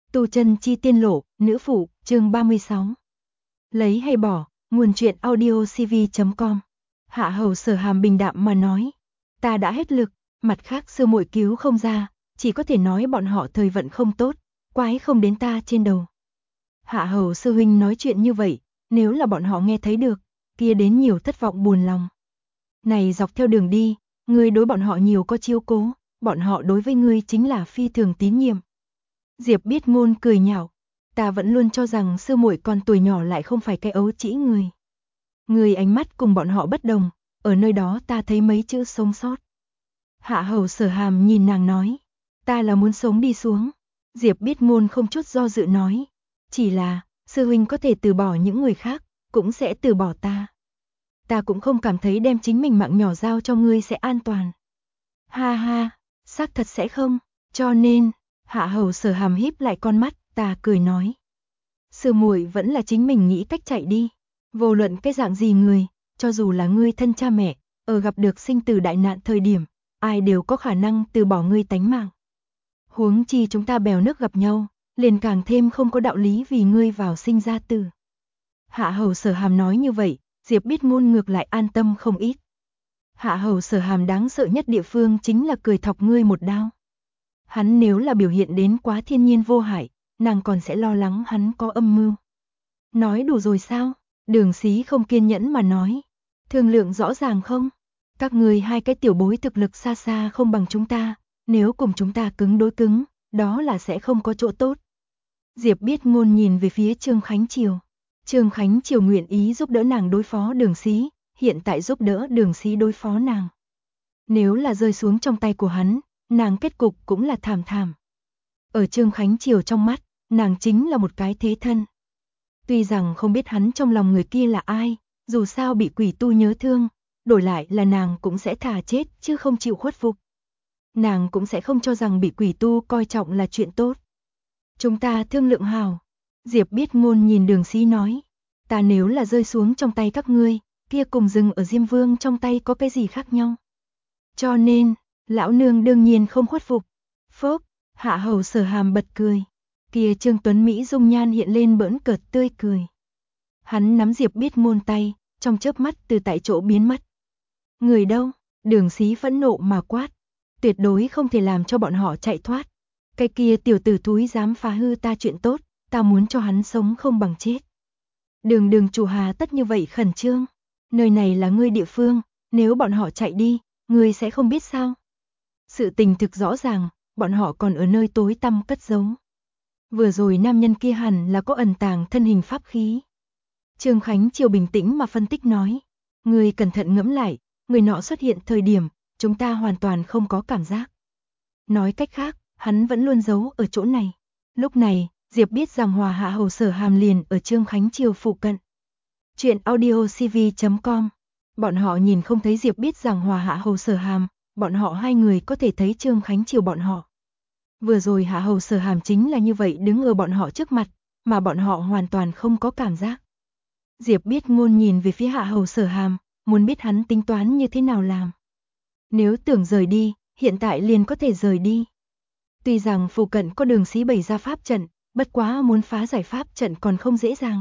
Tu chân chi tiên lộ, nữ phụ, chương 36. Lấy hay bỏ, nguồn truyện audio cv.com. Hạ Hầu Sở Hàm bình đạm mà nói, ta đã hết lực, mặt khác sư muội cứu không ra, chỉ có thể nói bọn họ thời vận không tốt, quái không đến ta trên đầu. Hạ Hầu sư huynh nói chuyện như vậy, nếu là bọn họ nghe thấy được, kia đến nhiều thất vọng buồn lòng. Này dọc theo đường đi, ngươi đối bọn họ nhiều có chiếu cố, bọn họ đối với ngươi chính là phi thường tín nhiệm. Diệp Biết Ngôn cười nhạo, ta vẫn luôn cho rằng sư muội còn tuổi nhỏ lại không phải cái ấu trĩ người. Người ánh mắt cùng bọn họ bất đồng, ở nơi đó ta thấy mấy chữ sống sót. Hạ Hầu Sở Hàm nhìn nàng nói, ta là muốn sống đi xuống. Diệp Biết Ngôn không chút do dự nói, chỉ là, sư huynh có thể từ bỏ những người khác, cũng sẽ từ bỏ ta. Ta cũng không cảm thấy đem chính mình mạng nhỏ giao cho ngươi sẽ an toàn. Ha ha, xác thật sẽ không, cho nên, Hạ Hầu Sở Hàm híp lại con mắt, ta cười nói. Sư muội vẫn là chính mình nghĩ cách chạy đi. Vô luận cái dạng gì người, cho dù là ngươi thân cha mẹ, ở gặp được sinh tử đại nạn thời điểm, ai đều có khả năng từ bỏ ngươi tánh mạng. Huống chi chúng ta bèo nước gặp nhau, liền càng thêm không có đạo lý vì ngươi vào sinh ra tử. Hạ Hầu Sở Hàm nói như vậy, Diệp Biết Ngôn ngược lại an tâm không ít. Hạ Hầu Sở Hàm đáng sợ nhất địa phương chính là cười thọc ngươi một đao. Hắn nếu là biểu hiện đến quá thiên nhiên vô hại, nàng còn sẽ lo lắng hắn có âm mưu. Nói đủ rồi sao? Đường Xí không kiên nhẫn mà nói. Thương lượng rõ ràng không? Các người hai cái tiểu bối thực lực xa xa không bằng chúng ta, nếu cùng chúng ta cứng đối cứng, đó là sẽ không có chỗ tốt. Diệp Biết Ngôn nhìn về phía Trương Khánh Triều. Trương Khánh Triều nguyện ý giúp đỡ nàng đối phó Đường Xí, hiện tại giúp đỡ Đường Xí đối phó nàng. Nếu là rơi xuống trong tay của hắn, nàng kết cục cũng là thảm thảm. Ở Trương Khánh Triều trong mắt, nàng chính là một cái thế thân. Tuy rằng không biết hắn trong lòng người kia là ai, dù sao bị quỷ tu nhớ thương, đổi lại là nàng cũng sẽ thà chết chứ không chịu khuất phục. Nàng cũng sẽ không cho rằng bị quỷ tu coi trọng là chuyện tốt. Chúng ta thương lượng hào. Diệp Biết Ngôn nhìn Đường Xí nói, ta nếu là rơi xuống trong tay các ngươi, kia cùng dừng ở Diêm Vương trong tay có cái gì khác nhau. Cho nên, lão nương đương nhiên không khuất phục. Phốc, Hạ Hầu Sở Hàm bật cười. Kia Trương Tuấn Mỹ dung nhan hiện lên bỡn cợt tươi cười. Hắn nắm Diệp Biết Ngôn tay, trong chớp mắt từ tại chỗ biến mất. Người đâu? Đường Xí phẫn nộ mà quát. Tuyệt đối không thể làm cho bọn họ chạy thoát. Cái kia tiểu tử thúi dám phá hư ta chuyện tốt, ta muốn cho hắn sống không bằng chết. Đường chủ hà tất như vậy khẩn trương. Nơi này là ngươi địa phương, nếu bọn họ chạy đi, ngươi sẽ không biết sao. Sự tình thực rõ ràng, bọn họ còn ở nơi tối tăm cất giấu. Vừa rồi nam nhân kia hẳn là có ẩn tàng thân hình pháp khí. Trương Khánh Triều bình tĩnh mà phân tích nói. Người cẩn thận ngẫm lại, người nọ xuất hiện thời điểm, chúng ta hoàn toàn không có cảm giác. Nói cách khác, hắn vẫn luôn giấu ở chỗ này. Lúc này, Diệp biết rằng Hòa Hạ Hầu Sở Hàm liền ở Trương Khánh Triều phụ cận. Chuyện audio cv.com. Bọn họ nhìn không thấy Diệp biết rằng Hòa Hạ Hầu Sở Hàm, bọn họ hai người có thể thấy Trương Khánh Triều bọn họ. Vừa rồi Hạ Hầu Sở Hàm chính là như vậy đứng ở bọn họ trước mặt, mà bọn họ hoàn toàn không có cảm giác. Diệp Biết Ngôn nhìn về phía Hạ Hầu Sở Hàm, muốn biết hắn tính toán như thế nào làm. Nếu tưởng rời đi, hiện tại liền có thể rời đi. Tuy rằng phụ cận có Đường Xí bày ra pháp trận, bất quá muốn phá giải pháp trận còn không dễ dàng.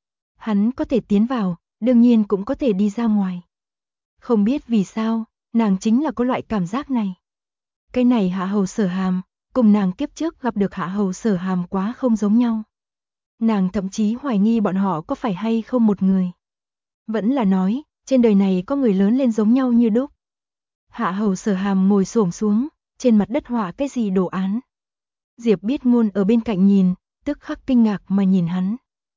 Hắn có thể tiến vào, đương nhiên cũng có thể đi ra ngoài. Không biết vì sao, nàng chính là có loại cảm giác này. Cái này Hạ Hầu Sở Hàm, cùng nàng kiếp trước gặp được Hạ Hầu Sở Hàm quá không giống nhau. Nàng thậm chí hoài nghi bọn họ có phải hay không một người. Vẫn là nói, trên đời này có người lớn lên giống nhau như đúc. Hạ Hầu Sở Hàm ngồi xổm xuống, trên mặt đất họa cái gì đồ án. Diệp Biết Ngôn ở bên cạnh nhìn, tức khắc kinh ngạc mà nhìn hắn.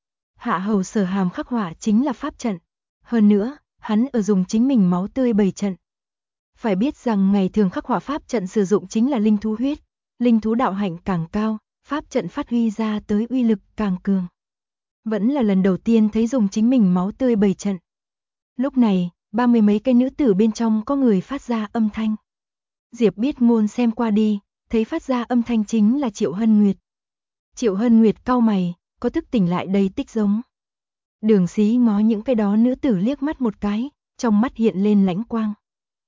Hạ Hầu Sở Hàm khắc họa chính là pháp trận. Hơn nữa, hắn ở dùng chính mình máu tươi bày trận. Phải biết rằng ngày thường khắc họa pháp trận sử dụng chính là linh thú huyết. Linh thú đạo hạnh càng cao, pháp trận phát huy ra tới uy lực càng cường. Vẫn là lần đầu tiên thấy dùng chính mình máu tươi bày trận. Lúc này, 30 mấy cái nữ tử bên trong có người phát ra âm thanh. Diệp Biết Ngôn xem qua đi, thấy phát ra âm thanh chính là Triệu Hân Nguyệt. Triệu Hân Nguyệt cau mày, có thức tỉnh lại đầy tích giống. Đường Xí ngó những cái đó nữ tử liếc mắt một cái, trong mắt hiện lên lãnh quang.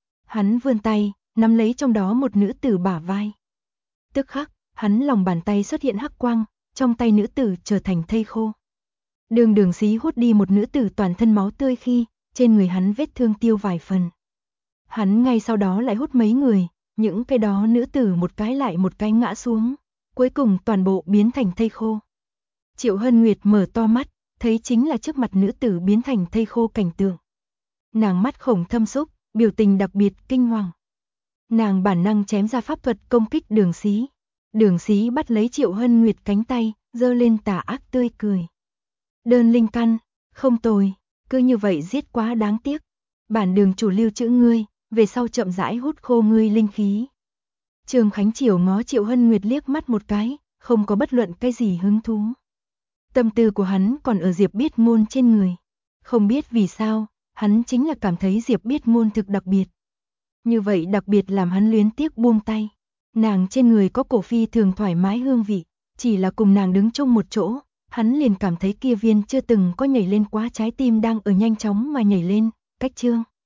Hắn vươn tay, nắm lấy trong đó một nữ tử bả vai. Tức khắc, hắn lòng bàn tay xuất hiện hắc quang, trong tay nữ tử trở thành thây khô. Đường Xí hút đi một nữ tử toàn thân máu tươi khi, trên người hắn vết thương tiêu vài phần. Hắn ngay sau đó lại hút mấy người, những cái đó nữ tử một cái lại một cái ngã xuống, cuối cùng toàn bộ biến thành thây khô. Triệu Hân Nguyệt mở to mắt, thấy chính là trước mặt nữ tử biến thành thây khô cảnh tượng. Nàng mắt khổng thâm súc, biểu tình đặc biệt kinh hoàng. Nàng bản năng chém ra pháp thuật công kích Đường Xí. Đường Xí bắt lấy Triệu Hân Nguyệt cánh tay, giơ lên tà ác tươi cười. Đơn linh căn, không tồi, cứ như vậy giết quá đáng tiếc. Bản đường chủ lưu trữ ngươi, về sau chậm rãi hút khô ngươi linh khí. Trương Khánh Triều ngó Triệu Hân Nguyệt liếc mắt một cái, không có bất luận cái gì hứng thú. Tâm tư của hắn còn ở Diệp Biết Ngôn trên người. Không biết vì sao, hắn chính là cảm thấy Diệp Biết Ngôn thực đặc biệt. Như vậy đặc biệt làm hắn luyến tiếc buông tay. Nàng trên người có cổ phi thường thoải mái hương vị, chỉ là cùng nàng đứng chung một chỗ, hắn liền cảm thấy kia viên chưa từng có nhảy lên quá trái tim đang ở nhanh chóng mà nhảy lên, cách Trương